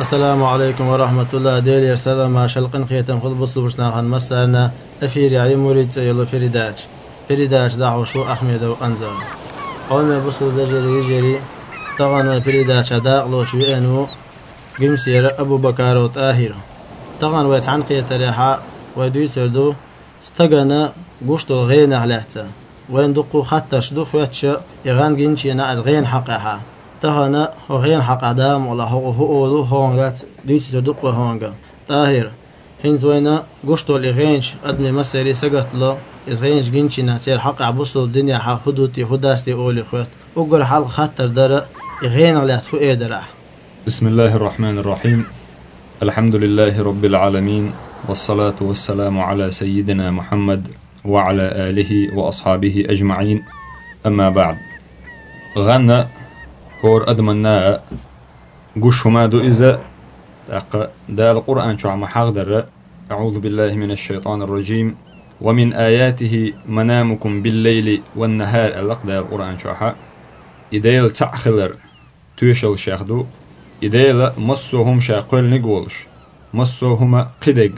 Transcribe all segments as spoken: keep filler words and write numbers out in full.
السلام عليكم ورحمة الله. دير سلام ما شلقن خيتم خذ بصل برشنا خن مسألنا أفير يعني مريد يلا فريداش فريداش دعوة شو أحمد وأنزل أول ما بصل بجري يجري طبعا فريداش داق لو شو إنه جمسير أبو بكر وطاهر طبعا ويتعن قية ريحة ويدوسردو استجنا قشط الغين عليها وين دقوا حتى شدوخ ويتش يغان جنشي نعد غين حقها تهنا هو غين حق عدام ولا هو هو هو هونغات ديش تدق وهونغا طاهر هين زوينا قشطو الغينش أدمي مسيري سقط له إغينش جنشي نعتير حق عبصو الدنيا حق خدوتي خداستي أولي خوات وقل حلق خطر درا إغين على تفو إيه درا. بسم الله الرحمن الرحيم. الحمد لله رب العالمين والصلاة والسلام على سيدنا محمد وعلى آله وأصحابه أجمعين. أما بعد غنى هور أدمنا قش مادو إذا دا القرآن شو عم حاضر. أعوذ بالله من الشيطان الرجيم. ومن آياته منامكم بالليل والنهار ألق دا القرآن شو حا إديل تعخلر توشل شاخدو إديل مصوهم شاقل نقولش مصوهما قدق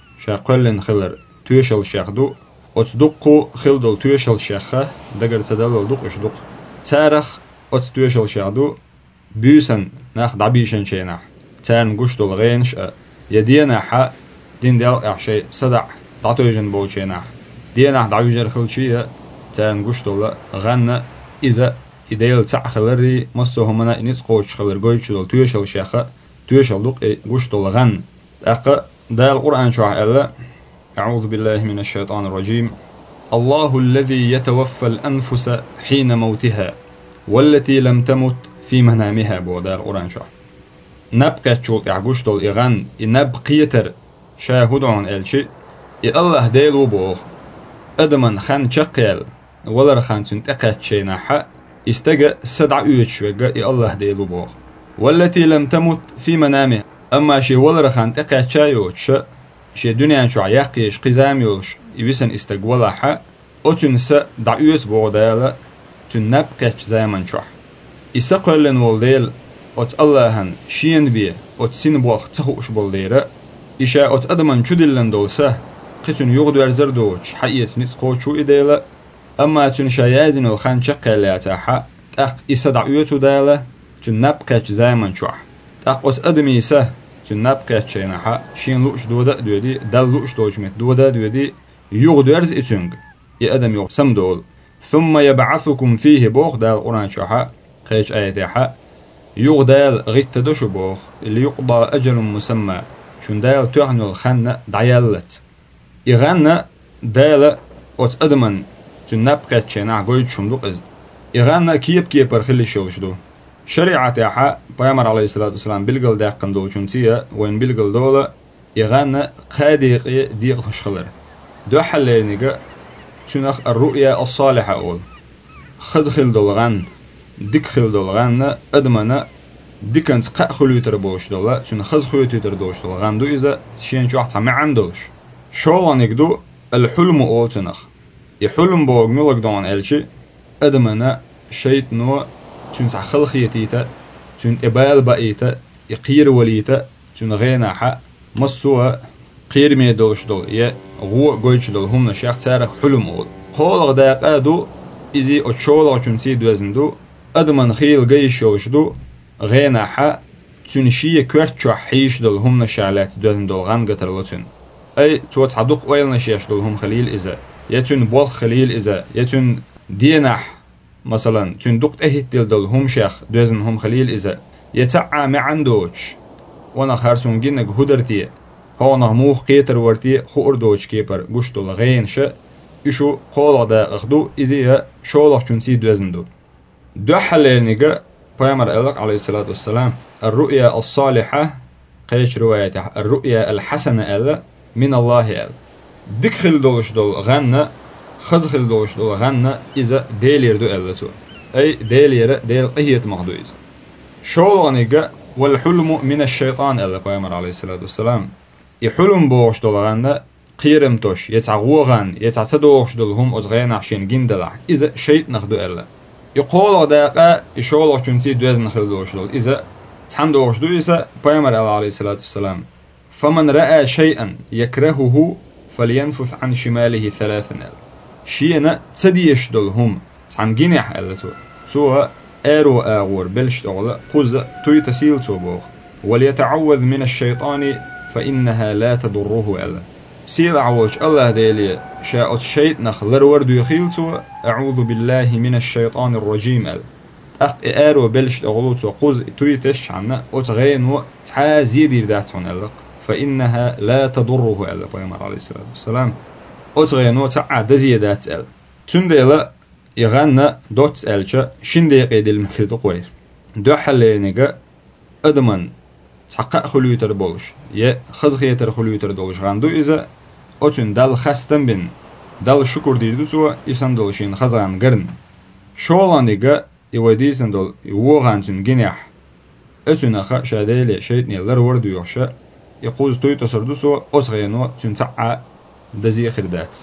شاقل نخلر توشل شاخدو أتصدقوا خلدل توشل شاخه دقر تدلل دقش دق تارخ أتستوشل شاخدو بيسن ناخد عبيشن شيناح تان قشتو الغينش يدينا حا دين ديال احشي صدع دعتوجن بول شيناح دينا دعوجر خلشيه تان قشتو غنى إذا إديل تعخلري مصو همنا إنيس قوش خلر قويتشدو توشل شاخه توشل دق قشتو الغن أقا دا القرآن شو ألا أعوذ بالله من الشيطان الرجيم. الله الذي يتوفى الأنفس حين موتها والتي لم تمت في منامها. بودا القرآن شو نبقى تشوت يعقوشتو الإغان نبقيتر شاهد عن الشيء الله ديلو بوغ أدمن خان شقيل ولا خان سنتقات شيناحا استجا سدع يوتشوغا الله ديلو بوغ والتي لم تمت في منامها. أما شي ولا خان تقات شايوتش شي دنيا شو عياقيش قزاميوش يبسن استقولا حا أتنسى دعوت بوغدالا تنبقش زمن شح يسقلن والديل أت اللهن شين بيه أت سينبوخ تخوش بالديرة إشاء أت أدمن شدلن دولسه قتن يغدو أرزردوش حقيت نتقوشو إديلا. أما تن شايادن الخان شقالاتها حق أق إسدعوتو دالا تنبقش زمن شح أق أت أدمي سه تنبقش شينحا شين لوش دودا دودي دل لوش دوجمت دودا دودي يغدو أرز إتنغ يأدم يغ سمدول ثم يبعثكم فيه بوخ دال القرآن شحا قيش آياتي حا يغدال غيت دشو بوخ اللي يقضى أجل مسمى شون دال تعنو الخنة دعيالت إغانا دال أت أدمن تنبقى تشينع قويت شمدوق إز إغانا كيب كيب برخلي شوشدو شريعة حا بيامر عليه الصلاة والسلام بلغل داقن دول شنسية وين بلغل دولة إغانا قاديق ديق تشخلر دو حلينيقا تنخ الرؤيا الصالحة أول خزخل دولغان ديك خل دولغان أدمنا ديكنت قا خلوتر بوش دولا تن خز خلوتر دوش دولغان دو إذا شين شو أحتى معن دولش شولانيك دو الحلم أول تنخ يحلم بوغ ملك دون ألشي أدمنا شيط نو تن سخل خيتيتا تن إبال بقيتا يقير وليتا تن غينا حق مصوى قير مي دولش دول يا غو قويش دول هم نشيخ تارك حلم أول خولغ داقا دو إذي أتشولغ تنسي دوزن دو أدمن خيل قيش يوش دو غينا حا تنشيه كورت شو حيش دول هم نشالات دوزن دول غان قتر لتن أي توت عدوق ويل نشيش دول هم خليل إذا يتن بول خليل إذا يتن دينح مثلا تن دقت أهت دل دول هم شيخ دوزن هم خليل إذا يتعا معن دوش وانا خارسون جينك هدرتي هو نهموخ قيتر ورتي خور دوش كيبر قشتو لغين شا إشو قولغ دا أخدو إذي شولغ تنسي دوزن دو دو حلينيقا بيامر ألق عليه الصلاة والسلام الرؤيا الصالحة قيش روايته الرؤيا الحسنة ألا من الله ألا دكخل دولش دول غنى خزخل دولش دول غنى إذا ديلير دو ألا تو أي ديلير ديل قهية مغدو إذا شولغنيقا والحلم من الشيطان ألا بيامر عليه الصلاة والسلام يحلم بوش دول غنى قيرم توش يتعغوغان يتعتدوش دول هم أزغين عشان جندلع إذا شيء نخدو ألا يقول داقا يشولغ تنسي دوز نخل دوش دول إذا تحندوش دويسا بيامر عليه الصلاة والسلام فمن رأى شيئا يكرهه فلينفث عن شماله ثلاثا شينا تديش دولهم تحن جنح ألتو سوى آرو آغور بلش أغلى قز توي تسيل توبوغ وليتعوذ من الشيطان فإنها لا تضره ألا سيل عوج الله ديلي شاءت شيء نخلر ورد يخيلتو أعوذ بالله من الشيطان الرجيم أل أق آرو بلش أغلوتو قز توي تش عنا أتغين تحازي دير داتون ألق فإنها لا تضره ألا بيامر عليه الصلاة والسلام أتغين تعا دزيدات أل تنديلا يغانا دوت ألشا شندي قيد المكرد قوير دو حلينيغا أدمن تحقق خلويتر بولش يا خزخيتر خلويتر دولش غاندو إذا أتون دال خستن بن دال شكر ديردو تو إسان دولشين خزغان قرن شولانيغا يوديسن دول يوغانتون جنيح أتون أخا شاديلي شيطني لر وردو يوحشا يقوز توي تصردو سو أتغينو تنتعا دزي خردات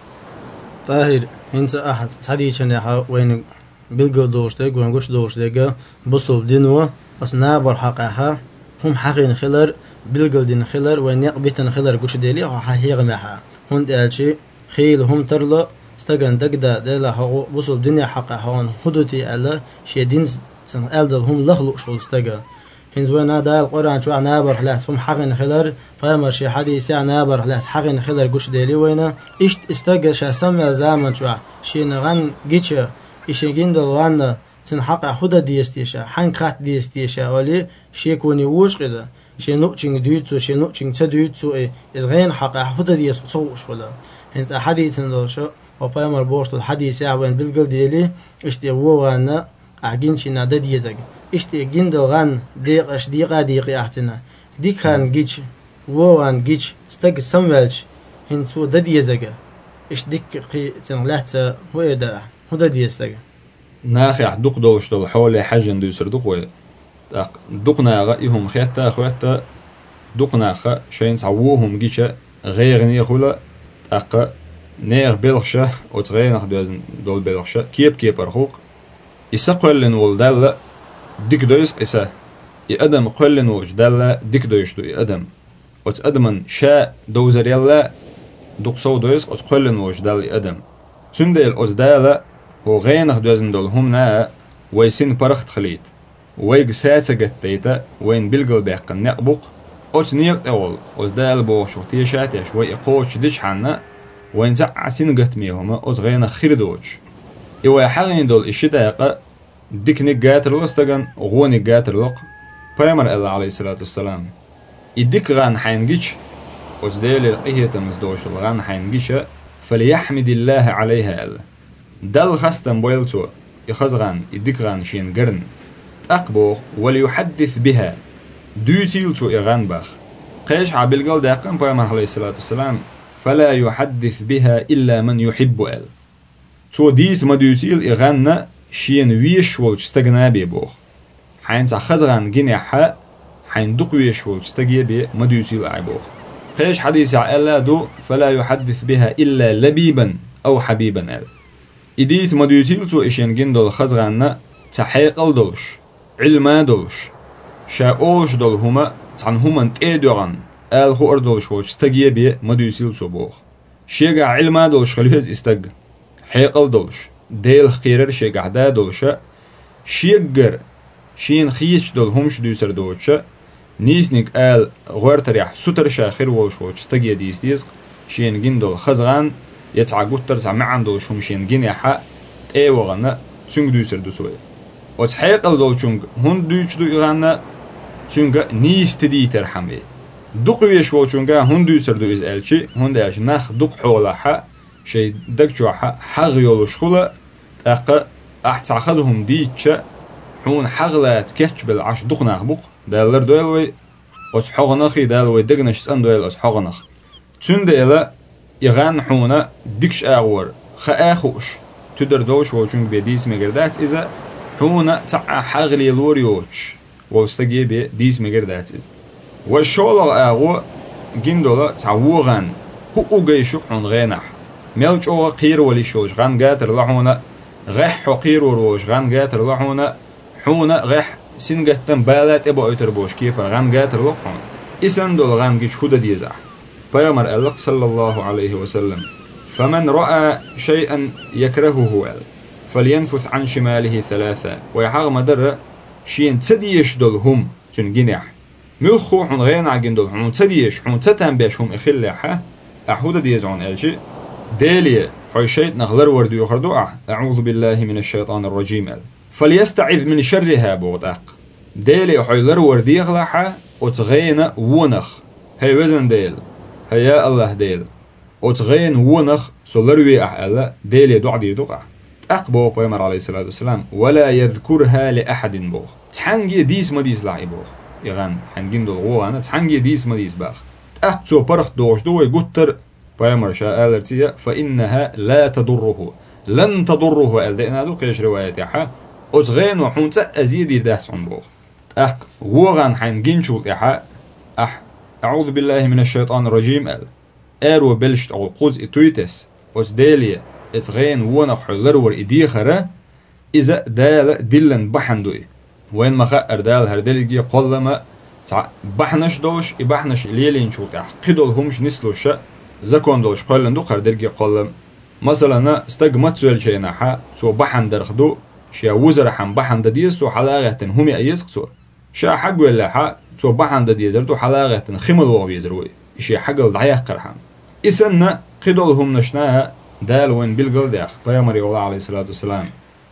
طاهر انت احد حديث نحا وين بلغو دوشتك وين غوش دوشتك بصوب دينو اسنا برحقها هم حقين خلر بلغل دين خلر وين يقبتن خلر غوش ديلي حقيق معها هند الشي خيل هم ترلا استغن دغدا دلا حقو بصوب دين حقها هون حدودي الا شيدين سن الدل هم لخلو شول استغا هنز وين هذا القران شو انا برحلات هم حقين خلر فامر شي حديث انا برحلات حقين خلر غوش ديلي وين اشت استغا شاسم زمان شو شي نغن جيتش إشيجين دلوانا تن حق خدا ديستيشا حن خات ديستيشا ولي شي كوني وش غزا شي نوتشينغ دوتسو شي نوتشينغ تدوتسو إيه إزغين حق خدا ديس صوش ولا هنز حديث ندوشو وبايمر بوشت الحديث يا وين بالقل ديلي اشتي ووانا أعجين شي نادا ديزاج اشتي جين دلغان ديق اش ديقا ديقي احتنا ديك هان جيتش ووان جيتش استق سموالش هنسو دا ديزاج اش ديك قي تنغلات هو يدا هدا ديستاج ناخي دق دوش دول حول حاجة ندو يسر دق دقنا غيهم خيتا خويتا دقنا خ شين تعوهم جيشة غير نيخولا أق نير بلخشة أو تغير نخدوزن دول بلخشة كيب كيب أرخوق يسقلن والدالة ديك دويس قسا يقدم قلن وجدالة ديك دويش دو يقدم وتقدمن شاء دوزر يلا دق صو دويس وتقلن وجدالة يقدم تندل أزدالة وغير نخدوزن دول هم نا ويسين برخت خليت ويج ساتة جتيتا وين بلقل بيقن نقبق أوت نيق أول أزدال بوش وتيشاتيش ويقوش ديش حنا وين زع سين جت ميهما أوت غير خير دوش إيوا حالين دول الشتاقة ديك نجاتر لستجن وغو نجاتر لق بيمر الله عليه الصلاة والسلام يديك غان حينجيش أزدال القهية مزدوش الغان حينجيش فليحمد الله عليها الله دل خستن بويلتو يخزغان يديكغان شين قرن أقبوغ وليحدث بها دوتيلتو إغان باخ قيش عبالقل داقن بيامر عليه الصلاة والسلام فلا يحدث بها إلا من يحب أل تو ديس ما دوتيل إغان شين ويش والجستغنابي بوغ حين تخزغان جنيحا حين دق ويش والجستغيبي ما دوتيل عبوغ قيش حديث عألا دو فلا يحدث بها إلا لبيبا أو حبيبا أل إديس مديوتيلتو إشين جندل خزغانا تحقيق دولش علما دولش شاولش دول هما تان هما تأدوغان آل خور دولش وش استجيه بيه مديوتيلتو بوغ شيقع علما دولش خليهز استج حقيق دولش ديل خيرر شيقع دا دولشا شيقر شين خيش دول همش دوسر دولشا نيسنك آل غور تريح ستر شاخر وش وش استجيه ديس ديسق شين جندل خزغان يتعقد ترسع معن دول شمشين جنيحة ايوغانا تونغ دوسر دوسوي وتحقيق دول تونغ هون دوش دو إغانا تونغ نيس تدي ترحمي دق ويشوال تونغ هون دوسر دو إز ألشي هون داش ناخ دق حولاحا شي دقجوحا حغ يولوش خلا أقا أحتعخذهم ديتشا حون حغلات كتش بالعش دق ناخبق دالر دويلوي وتحغنخي دالوي دقنش سان دويل وتحغنخ تون ديلا يغان حونا ديكش أغور خاخوش تدر دوش وجنگ بديس مقردات إذا حونا تع حغلي لوريوش واستجي بديس مقردات إذا والشغل أغو جندولا تعوغان هو أوجيشوك حون غينح ملج أو قير ولي شوش غان قاتر لحونا غح قير وروش غان قاتر لحونا حونا غح سنجتن بالات ابو اتربوش كيف غان جات الوقعون إسن دول غان جيش هدى ديزع بيامر ألق صلى الله عليه وسلم فمن رأى شيئا يكرهه فلينفث عن شماله ثلاثة ويحاغ مدر شين تديش دول هم تنجنح ملخو حون غين عجن دول حون تديش حون تتن بيش هم إخلحة أحودة ديزعون ألشي ديلي حي شيء نغلر وردو يخردو أعوذ بالله من الشيطان الرجيم أل فليستعذ من شرها بوضاق ديلي حي لر وردو يغلحة وتغين ونخ هي وزن ديل هيا الله ديل وتغين ونخ سلروي أحألا ديلي دعدي دقع أقبو بيمر عليه الصلاة والسلام ولا يذكرها لأحد بوخ تحنجي ديس مديس لاعي بوخ يغان حنجين دول غوانا تحنجي ديس مديس باخ أقتو برخ دوش دو يقتر بيمر شاء آلرتيا فإنها لا تضره لن تضره ألدئنا دو قيش رواياتها وتغين وحونتا أزيد يردهس عن بوخ أق غوغان حنجين شوط إحا أح أعوذ بالله من الشيطان الرجيم أل أرو بلشت أو قوز إتويتس وتداليا اتغين ونخ لرور إديخرة إذا دال دلن بحندوي وين ما خأر دال هردلجي قلما بحنش دوش إبحنش ليلين شوط قدول همش نسلوش زكون دوش قلن دو قردلجي قلم مثلا استجمت سؤال شيء نحا سو بحن درخدو شيا وزر حم بحن دديس سو حلاغة همي أيز قصور شا حق ولا حا سو بحن دديس تو حلاغة خمل وغيزروي شيا حق الضعيق قرحم إسنا قدول هم نشناها دال وين بالقل داخ بيامر الله عليه الصلاة والسلام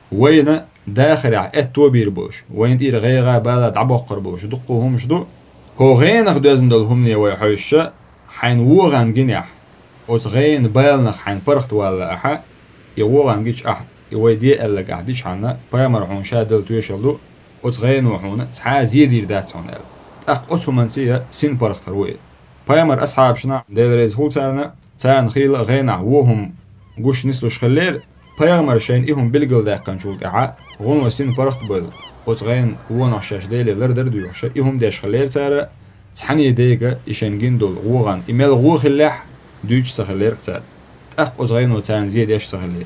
وين داخل اتو بيربوش وين تير غيغا بالا دعبقر بوش دقوهم شدو هو غين اخدوزن دول همني ويحوشا حين وغان جنيح وتغين بالنخ حين فرخت ولا احا يوغان جيش اح يويدي الا قاعديش عنا بيامر حون شادل تويشلو وتغين وحونا تحا زيد يرداتون ال اق اتو منسيه سين فرخت روي بيامر اصحاب شنا ديريز هو تارنا تان خيل غينع وهم قوش نسلوش خلير بيامر شين إيهم بالقل داقن شولك عا غون وسين فرخت بل وتغين وون شاش ديلي لردر دويوش إيهم داش خلير تارا تحني ديقا إشين جندول غوغان إمال غو خلاح دويش سخلير كتار أخ وتغين وتان زيد إيش سخلير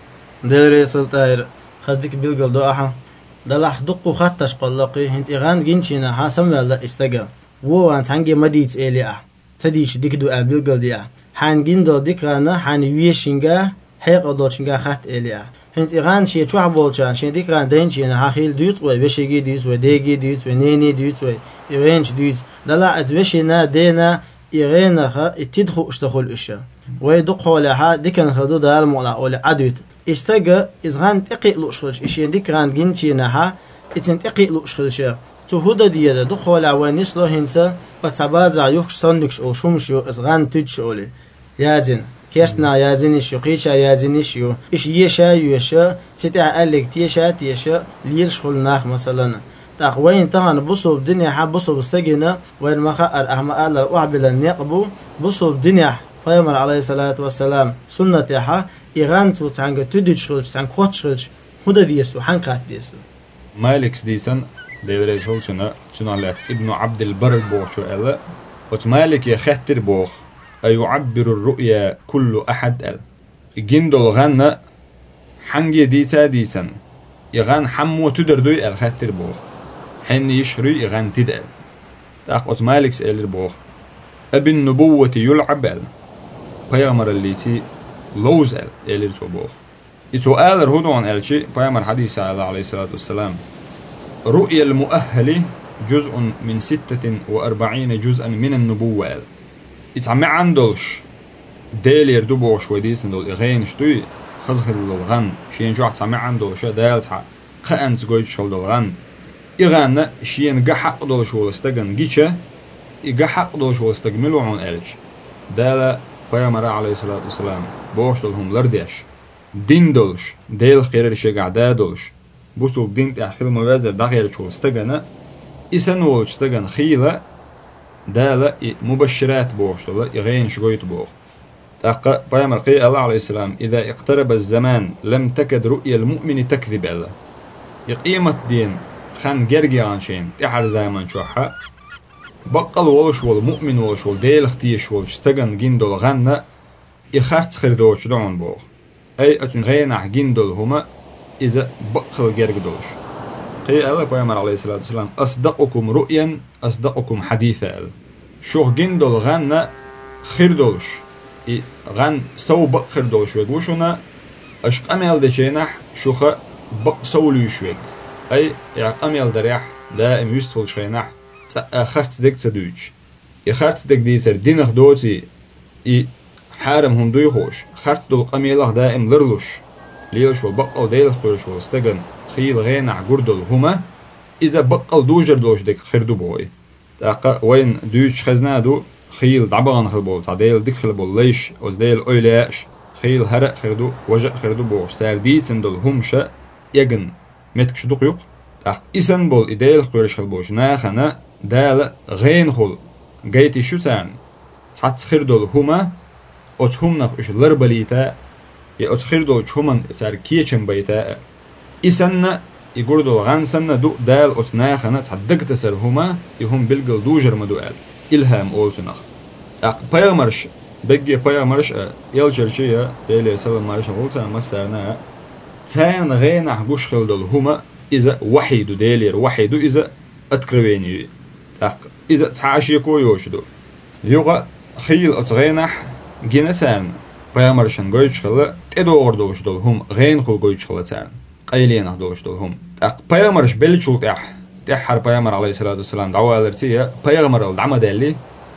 ديري سلطاير خزدك بالقل دو أحا دلح دقو خطش قلقي هنت إغان جنشينا حاسم ولا استقا ووان تانجي مديت إلي أح تديش ديك دو بالقل دي أح حان جندول ديكرانا حان ويشينجا حيق أدوشينجا خط إليا هنت إيران شيء شو حبولشان شيء ديكران دينشين هاخيل ديوت ويشيجي ديوت وديجي ديوت ونيني ديوت وإيرانش ديوت دلا أتوشينا دينا إيران خا اتدخل اشتغل إشة ويدق لها ديكن خدو دار مولا ولا عدوت استجا إزغان تقيل لوشخلش إشين ديكران جنشينها إتن تقيل لوشخلش تهودا ديادا دخول عوانيس لو هنسا وتباز رايوخش صندوقش أو شمشيو إزغان تدشولي يازن كيرسنا يازنيش يقيشا يازنيش يو إش يشا يوشا تتع ألك تيشا تيشا ليلش خل ناخ مثلا تقوين تهان بصوب دنيا حب بصوب السجنة وين ما خأر أحما ألا وعبل النقبو بصوب دنيا قيمر عليه الصلاة والسلام سنة يحا إيران توتعنق تدشولش تعنق خوتشولش هودا ديسو حنقات ديسو مالكس ديسن ديريز هول سنة سنة ابن عبد البر بوخ شو ألا وتمالك يخطر بوخ أيعبر الرؤيا كل أحد أل جندل غنى حنجي ديتا ديسن يغان حمو تدردوي الخطر بوخ حين يشري يغان تدأل تاق مالك سأل بوخ أبي النبوة يلعب أل بيامر اللي لوز أل أل بوخ إتو آل هدوان أل شيء بيامر حديث عليه الصلاة والسلام رؤيا المؤهل جزء من ستة وأربعين جزءا من النبوة أل إتعمى عندلش ديل يردوبوش وديسن دول إغين شتوي خزخل دولغان شين جوح تعمى عندلش ديل تع خأنس قويت شول دولغان إغانا شين قحق دولش ولستغن جيشة إقحق دولش ولستغملو عون ألش دالا بيامر عليه الصلاة والسلام بوش دولهم لرديش دين دولش ديل خير شيقع دادولش بوسو دين تأخير موازر دغير شول استغنا إسان ولش استغن خيلة دالا مبشرات بوش دول إغين شقويت بوخ تاقا بيامر قي الله عليه السلام إذا اقترب الزمان لم تكد رؤيا المؤمن تكذب الله يقيمة دين خان جرجي عن شين تحر زمان شوحا بقل ولش والمؤمن ولش والديل اختيش ولش استغن جندول غنى إخارت خردوش دعون بوخ أي أتن غين عجندول هما إذا بقل جرج دولش قي الله بيامر عليه الصلاة والسلام أصدقكم رؤيا أصدقكم حديثا شو جندل غن خير دولش غن سو بق خير دولش ويقوشنا أشق أميال دجينح شوخ بق سولي شويك أي أميال دريح دائم يستفل شينح خرت دك تدوج يخرت دك ديسر دينخ دوتي إي حارم هم دوي خوش خرت دول قميله دائم لرلوش ليش وبقل ديلخ قرش واستجن خيل غينع جردل هما إذا بقل دوجر دوش دك خردو بوي تاق وين دوش خزنادو خيل دعبان خلبول تعديل دك خلبول ليش وزديل أولاش خيل هرق خردو وجه خردو بوش سارديتن دول همشة يجن متكش دقيق تاق إسن بول إديل قرش خلبوش ناخنا دال غين خل جيتي شو تان تعت خردول هما أتهم نقش لربليتا يا أتخردول شومن تار كيشن بيتا إسن يقولوا غانسن دو دال أتناخنا تعدق تسر هما يهم بلقل دوجر مدوال إلهام أولتنخ أق بيامرش بقي بيامرش يلجرجية بيلي سلام مارش غولتا مسارنا تان غين عقوش خلدول هما إذا وحيدو ديلير وحيدو إذا أتكرويني أق إذا تعاشي كويوشدو يوغا خيل أتغينح جنسان بيامرشن قويش خلا تدور دوش دول هم غين خل قويش خلا تان قيلين دوش دول هم أق بيامرش بلشول تح تحر بيامر عليه الصلاة والسلام دعوة الارتية بيامر الدعمة دالي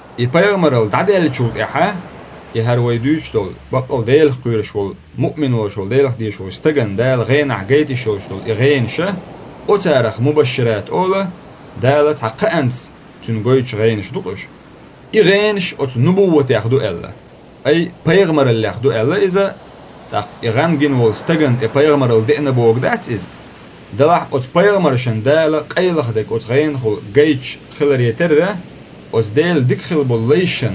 يبيامر الدعدال شول تحا يهر ويدوش دول بقل ديل خير شول مؤمن وشول ديل خدي شول استجن دال غين عجيتي شول شول غين شه أتارخ مبشرات أولا دالت حق أنس تنقويش غين شدوقش يغينش أت نبوة ياخدو إلا أي بيغمر اللي ياخدو إلا إذا تاق يغان جن والستجن بيغمر الدين بوق دات إذا دلح أت بيغمر شندالة قيل خدك أت غين خل جيش خلر يتره أت ديل ديك خل بوليشن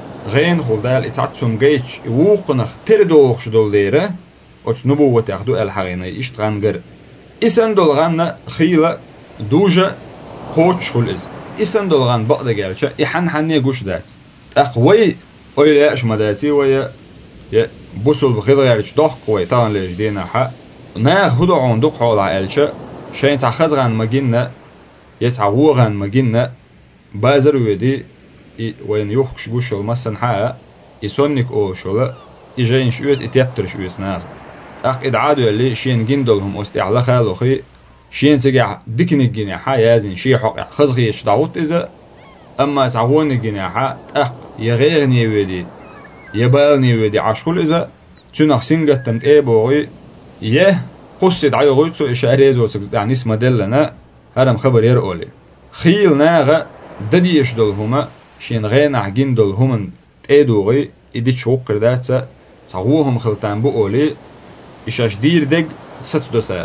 غين خل دال إتعتم جيش ووقنخ تردوخش دول ليره أت نبوة ياخدو إلا حغينا يشتغن جر إسن دول غان خيلة دوجة خوش خل إذا إسن دول غان بقدر جالشة يحن حني جوش دات أقوي ويا إيش مداتي ويا يا بوسل بخير جالش ضخ قوي طبعا ليش دينا حق ناخ هدو عن دق حول عالشة شين تأخذ عن مجنة يتعوغ عن مجنة بازر ويدي وين يوخش جوش المسن حق يسونك أو شولا يجين شويت يتيبتر شويت ناخ أق إدعادو اللي شين جندلهم استعلا خالوخي شين تجع دكن الجناحة يازن شيء حق خزغيش دعوت إذا أما تعون الجناحة أق يغيرني ودي يبالني ودي عشول إذا تنخ سنجة تمتقبوي يه قصد عيوغيتسو إشاريزو يعني اسم دلنا هرم خبر يرقولي خيل ناغا دديش دولهما شين غين عجين دولهما تقيدوغي إدي تشوق رداتسا تعوهم خلطان بقولي إشاش دير دق ستدو سار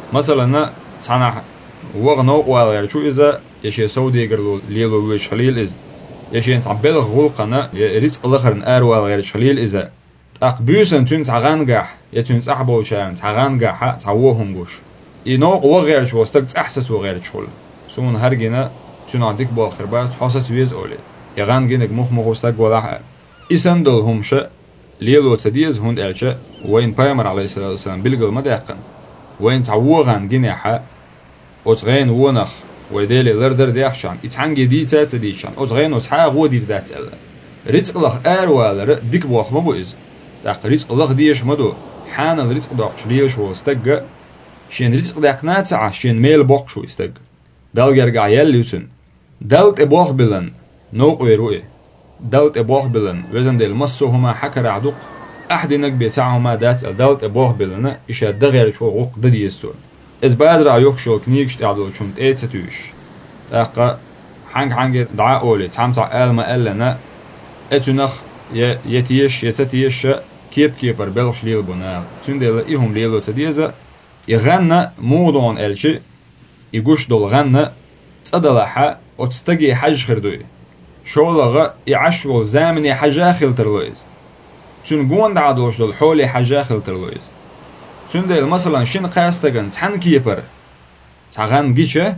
مثلا تانا وغنوق والغير شو إذا يشي سودي قرلو ليلو ويش خليل إذا يشي تعبيل غلقنا ريت الأخر آر والغير خليل إذا أقبيوسن تون تعغانقح يتون تعبو شان تعغانقح تعوهم قوش ينوق وغير شو استقت أحسس وغير شغل سون هرجنا تون عندك بالخربات حاسة ويز أولي يغان جنك مخ مخ استق ولا إسن دول هم شا ليلو تديز هند ألشا وين بيامر عليه الصلاة والسلام بلغل مدقن وين تعوغان جناحة أتغين ونخ وديلي لردر ديحشان إتحنجي دي تات ديشان أتغين وتحاغ ودير ذات ألا ريت الله أروالر ديك بوخ مبوئز داق ريت الله ديش مدو حان الريت داقش ليش وستق شين ريت داقنا تاع شين ميل بوخ شو يستق دال جرجع يليوسن دالت أبوخ بلن نوق ويروي دالت أبوخ بلن وزن ديل مصو هما حكر عدوق أحد نقبي تاعهما دات دالت أبوخ بلن إشا دغير شو غوق ددي يسور إز بادر عيوك شو كنيكش تعدل شمت إيه ستوش تاقا حنك حنك دعاء أولي تعمتع آل ما ألنا أتنخ يتيش يتتيش كيب كيبر بلغش ليل بنا تندل إيهم ليلو تديزة يغنى مودون ألشي يقوش دول غنى تدلحا وتستقي حج خردوي شو لغا يعشول زامني حجا خلترلويز تنقون دعادوش دول حولي حجا خلترلويز تندل مثلا شين قاستغن تحن كيبر تغن جيشه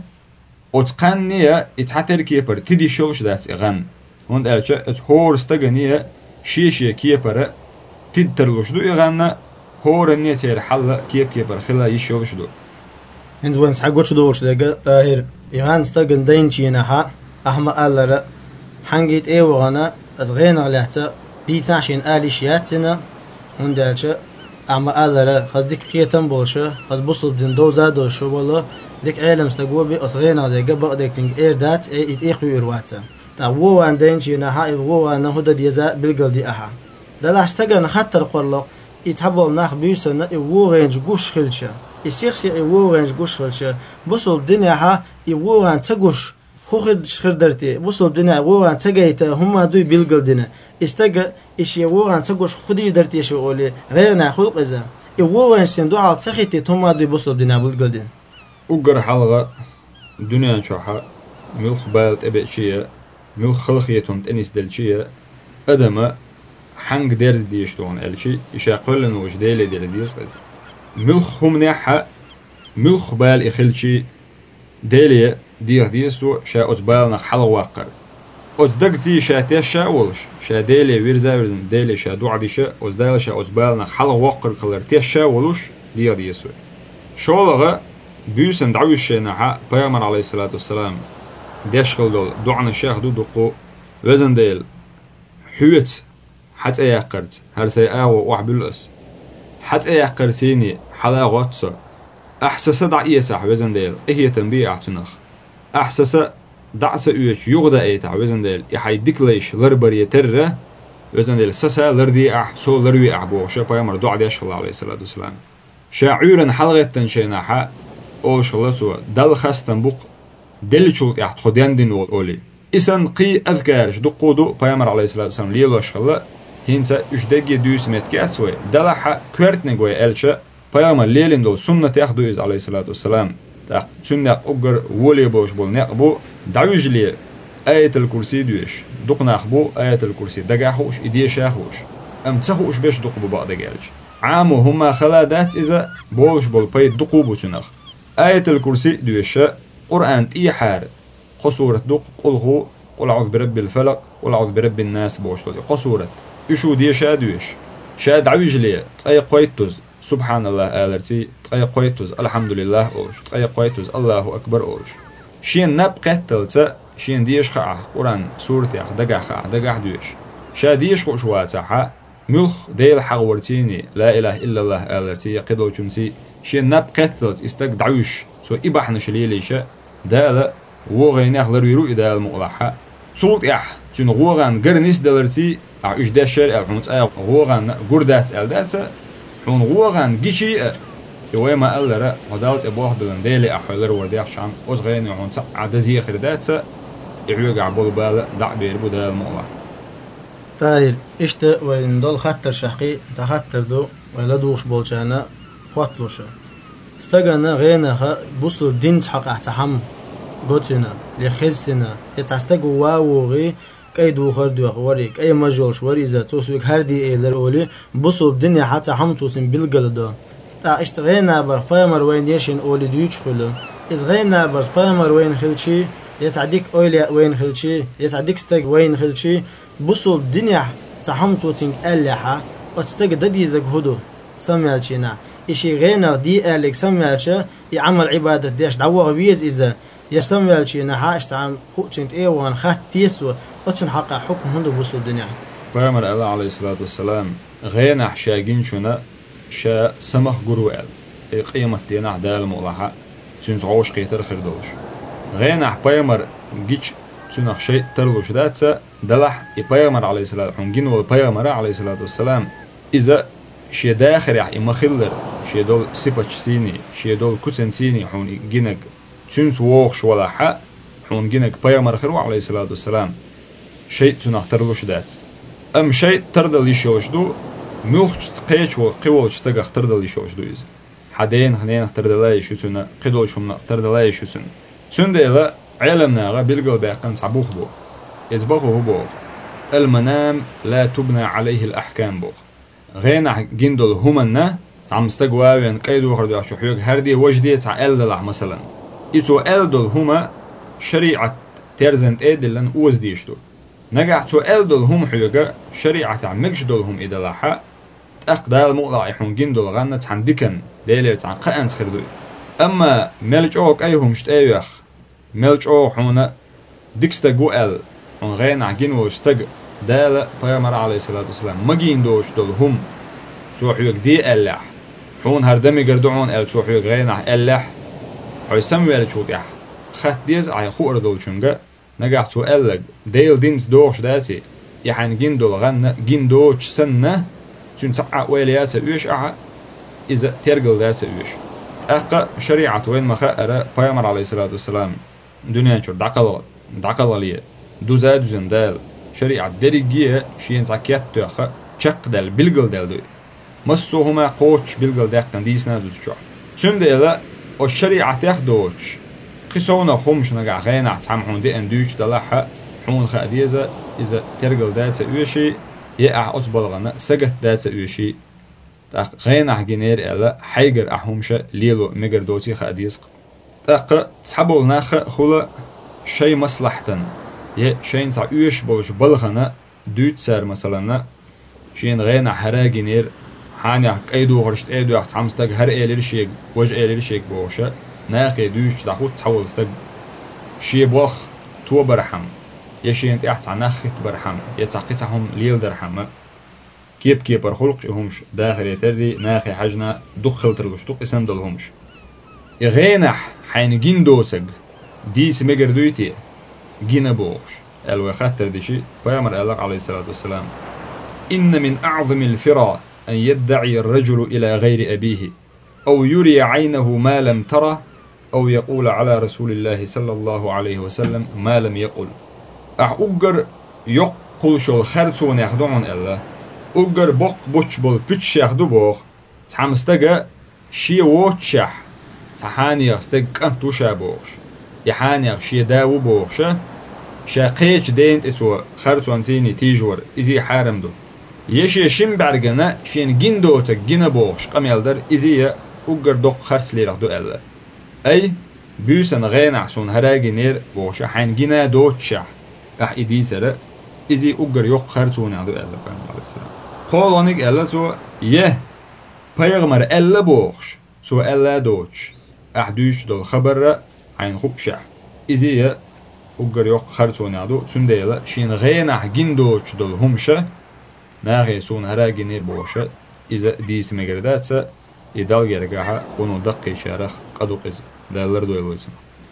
وتقنيه اتحتر كيبر تدي شولش دات غن هون الچ اتهور استغنيه شيشي كيبر تدترلوش دو غن هور نيتر حل كيب كيبر خلا يشولش دو هنز وين سحقوش دورش دقة طاهر يوان استقن دينشينا ها أحما ألرا حنجيت إيه وغنا أصغينا لحتا ديتاشين آلي شياتنا وندالش أحما ألرا خاص ديك قيتن بولشة خاص بوصل بدين دوزا دوشو والله ديك عالم استقوبي أصغينا دقة بقدك تنج إير دات إيه إيقو إرواتها تا وو أن دينشينا ها وو أن هدا ديزا بالقل دي أها دلا استقن خطر قرلق يتحبل ناخ بيوسنا وو رينج قوش خلشة يسيخسي يوغن جوش خلشة بوصل الدنيا ها يوغن تجوش خود شخردرتي بوصل الدنيا يوغن تجيت هم دوي بيلقل دنا استجا إيش يوغن تجوش خدي درتي شو قولي غيرنا خلق إذا يوغن سندو على تخيتي هم دوي بوصل الدنيا بيلقل دنا وقر حلقة الدنيا شوحة ملخ بالت أبشية ملخ خلقيتهم تأنيس دلشية أدم حنق درز ديشتون الشيء يشاقل إنه وش ديل ديل ديس قز ملخ هم نحى ملخ بال إخلشي ديلي دير ديسو شا أزبالنا حل واقر أزدقتي شا تيشا ولش شا ديلي ويرزا ويرزم ديلي شا دوعدي شا أزدال شا أزبالنا حل واقر قلر تيشا ولش دير ديسو شولغا بيوسن دعوش نحى بيامر عليه الصلاة والسلام ديشغل دول دعنا شاخ دو دقو وزن ديل حوت حتى يقرت هرسي آو وحبلس حتى يقرتيني حلا غطسة أحسس دعية صح وزن ديل إيه تنبيه اعتنخ أحسس دعس أيش يغدا أي تع وزن ديل يحيدك ليش لربر يتر وزن ديل سسا لردي أح سو لروي أحبو شا بيامر دعا ديش الله عليه الصلاة والسلام شاعورا حلقة تنشينا حا أول شلتو دل خستن بق دل شلت يحت خديان دين أولي إسان قي أذكارش دقودو بيامر عليه الصلاة والسلام ليلو شلا هينسا اشدقي دوس متكاتسوي دلحا كورتنغوي ألشا بيامر ليلين دول سنة ياخدو إز عليه الصلاة والسلام تاق سنة أقر ولي بوش بول نقبو دعوج لي آية الكرسي دوش دقنا أخبو آية الكرسي دقاحوش إديشاحوش أم تسخوش بيش دقبو بعض دقالج عامو هما خلادات إذا بوش بول بيت دقوبو تنخ آية الكرسي دوش قرآن تي حار قصورة دق قلغو قل أعوذ برب الفلق قل أعوذ برب الناس بوش قصورة إشو دي شادوش شاد عوج لي تقاي قويتوز سبحان الله آلرتي تقاي قويتوز الحمد لله أولش تقاي قويتوز الله أكبر أولش شين نب قتلت شين ديش خاع قرآن سورة يخ دقع خاع دقع دوش شاد ديش خوش واتحا ملخ ديل حغورتيني لا إله إلا الله آلرتي قدو جمسي شين نب قتلت استق دعوش سو إباحنا شليليشا دالا وغيناخ لرويرو إدال مغلحا صوت يح تون غوغان قرنيس دلرتي عش ده شرع حمت أي غوغان قردات ألدات حون غوغان جيشي يوي ما ألرا وداوت أبوه بلنديلي أحولر ورديح شام أصغيني وحون تق عدزي خردات يعوق عبول بال دع بيربو ده المغلح طاير إشت وين دول خطر شحقي تخطر دو ولا دوش بولشانا خطلوشا استغنا غينا بوصلو الدين تحق احتحم قوتنا لخزنا يتعستقوا واوغي كاي دو خردو اخوري كاي مجولش وريزا توسوك هردي اي لرولي بوصلو الدنيا حتى حمتوسن بالقلدو تا اشتغينا بر فايمر وين يشن اولي دوش خلو ازغينا بر فايمر وين خلشي يتعديك اولي وين خلشي يتعديك ستاق وين خلشي بوصلو الدنيا تحمتوسن ألحا وتستاق ددي زقهدو سمعلشينا إشي غينا دي أليك سمعلشا يعمل عبادة ديش دعوة بيز إذا يسمعلشينا حاش تعم خوشنت إيه وان خات تيسو أتشن حقا حكم هندو بوصل الدنيا بيامر الله عليه الصلاة والسلام غينا حشاقين شنا شا سمخ قروال قيمة دينا دال مغلحة تنزعوش قيتر خردوش غينا بيامر جيش تنخ شيء ترلوش داتسا دلح بيامر عليه الصلاة والسلام جنو بيامر عليه الصلاة والسلام إذا شي داخل يح مخلر شي دول سيباتش سيني شي دول كوتن سيني حون جنك تنس ووخش ولا حق حون جنك بيامر خرو عليه الصلاة والسلام شيء تنخ ترلوش دات أم شيء تردل يشوش دو ملخش تقيش وقوش تقخ تردل يشوش دو إذا حدين هنين تردلاي شو تنا قدوش هم تردلاي شو تن تن ديلا علمنا غا بيلقل باقن تعبوخ بو يتبخو بو المنام لا تبنى عليه الأحكام بو غينا جندل همنا تعم استقواوين قيدو خردو عشو حيوك هردي وجدي تع ألدلع مثلا إتو ألدل هما شريعة ترزنت إيدلن أوزديشتو نقع تو ألدل هم حيوك شريعة تع مجدل هم إدلعها تأقدال مقلع يحون جندل غانا تعن ديكن ديلي تعن قائن تخردو أما ملجوك أيهم شتأيوخ ملجو حونا ديكستجو ال حون غين عجين وستج دال بيامر عليه الصلاة والسلام مجين دوش دول هم سوحيوك دي اللح حون هردمي قردعون ال سوحيوك غين اللح حوي سمويل شوتيح خط ديز عي خور دول شنجا نجح تو ألق ديل دينس دوش داتي يحن جين دول غن جين دوش سنة تون سقع ويليات ويش أح إذا ترجل دات ويش أق شريعة وين مخاء بيامر عليه الصلاة والسلام دنيا شو دعقل دعقل ليه دوزا دوزن دال شريعة درجية شين سكيت تأخ شق دال بلجل دال دوي مسو هما قوتش بلجل دقن ديسنا دوز شو تم دلا والشريعة تأخدوش قصونا خمش نجع غينا تعمحون دي اندوش دلها حون خاديزة إذا ترجل دات ويشي يقع أطبلغنا سجت دات ويشي غينا جنير إلا حيجر أحومش ليلو مجر دوتي خاديز تق تحبول ناخ خلا شيء مصلحة يه شين تاع يوش بولش بلغنا دوت سر مثلا شين غينا حراجي نير حانيا ايدو غرشت ايدو يحت عمستك هر ايلير شيك وج ايلير شيك بوشا ناقي دوش داخوت تحول استك شي بوخ تو برحم يشين تحت ناخت برحم يتعقيتهم ليل درحم كيب كيب برخلق همش داخل يتردي ناقي حجنا دخل ترغش تو اسم دلهمش غينح حين جين دوتك ديس مجر دويتي جينا بوغش الو خاطر دي شيء ويامر الله عليه الصلاة والسلام إن من أعظم الفرا أن يدعي الرجل إلى غير أبيه أو يري عينه ما لم ترى أو يقول على رسول الله صلى الله عليه وسلم ما لم يقل أجر يقول شو الخرطون يخدعون الله أجر بق بوش بول بيتش يخدو بوغ تحمستجا شي ووتشح تحاني استج أنتو شابوغش يحاني شي داو بوغش شاقيش دينت اتو خرطوان زيني تيجور إزي حارم دو يشي شم بعرقنا شين جندو تجينا بوغش قم يلدر إزي أجر دوق خرس ليرخ دو ألا أي بيوسن غينع سون هراجي نير بوغش حين جينا دوتشح أح إدي سر إزي أجر يوق خرطون عدو ألا عليه السلام قولانيك ألا تو يه بيغمر ألا بوغش تو ألا دوتش أحدوش دول خبر عين خوب شح إزي أجر يوق خرطون عدو سنديلا شين غينع جندوش دول همشة ناغي سون هراجي نير بوغش إذا ديس مجردات يدال جرجعها ونو دقي شارخ قدو قز دالر دو يلوزم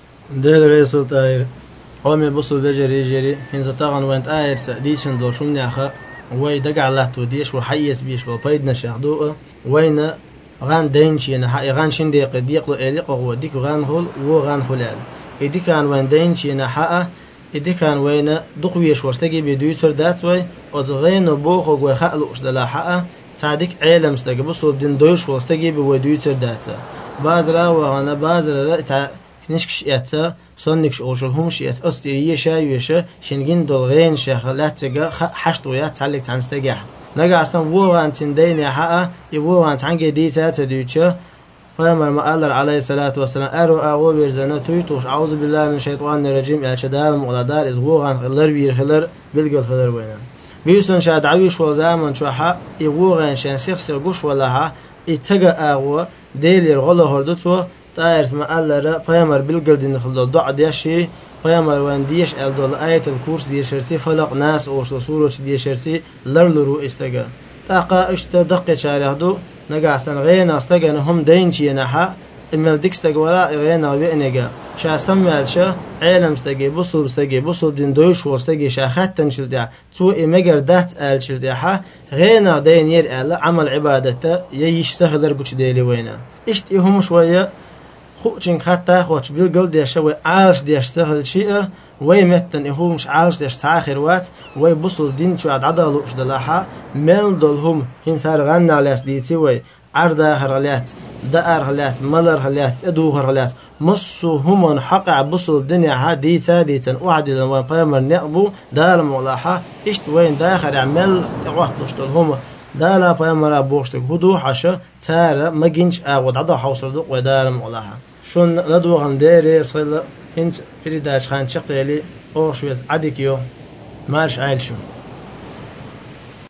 دال رئيسو تاير قومي بصل بجري جري هنزا تاغن وانت آير سأديشن دول شم ناخا وي دقع لاتو ديش وحيس بيش وبايدنا شاخدوه وين غان دينشي نحا غان شنديق ديق لو إليق وغو ديك غان هول وغان خلال إدي كان وين دينشي نحا إدي كان وين دقويش ورستجي بدويتر داتوي أتغين بوخ وغو خالوش دلا حقا تعديك عالم استجي بصل بدين دويش ورستجي بودويتر داتا بادرا وغانا بادرا تع نشكش ياتا صنكش أوشلهمش يات أستريه شايوشة شنجين دولغين شخلات تجا حشت ويات تعلق تنستجح نجا أصلا وغان تندين يا حقا يوغان تعنجي ديتا تدويتشة فيما ما قال عليه الصلاة والسلام أرو أو بيرزنا تويتوش أعوذ بالله من الشيطان الرجيم يا شدال مقدار إز وغان خلر بير خلر بلقل خلر وينا بيوسن شاد عويش وزامن شو حق يوغان شان شخص يقوش ولا حق يتجا أغوى ديلي الغلا هردتو تايرز ما قال را فيمر بلقل دين خلد ضع ديشي فيمر وين ديش الدول آية الكورس دي شرتي فلق ناس أوش صورة دي شرتي لرلرو استجا تاقا اشت دقة شارهدو نجا سن غينا استجا نهم دينشي نحا المل ديكستج ولا غينا وينجا شا سمع الشا عالم استجي بصل استجي بصل دين دوش واستجي شا ختن شلدع تو إمجر دات آل شلدعها غينا دينير آل عمل عبادته ييش سهلر قش ديلي وينا اشت إهم شوية خوشين خطا خوش بالقل ديش شوي عالش ديش سهل شيء وي متن إهو مش عالش ديش ساخر وات وي بصل دين شو عد عضلوش دلاحة ميل دولهم هين صار غنى على سديتي وي عرضة هرلات دار هرلات ملر هرلات ادو هرلات مصو هم حقع بصل الدنيا هادي ساديتا وعد لما بامر نقبو دار مولاحة اشت وين داخل عمل تقوتلوش دولهم دالا بامر بوشتك هدو حشا تارا مجنش اغود عضا حوصل دوق ودار مولاحة شون ندو غنديري صغير هنج بريداش خان شقيلي او شوية عديكيو مارش عايل شو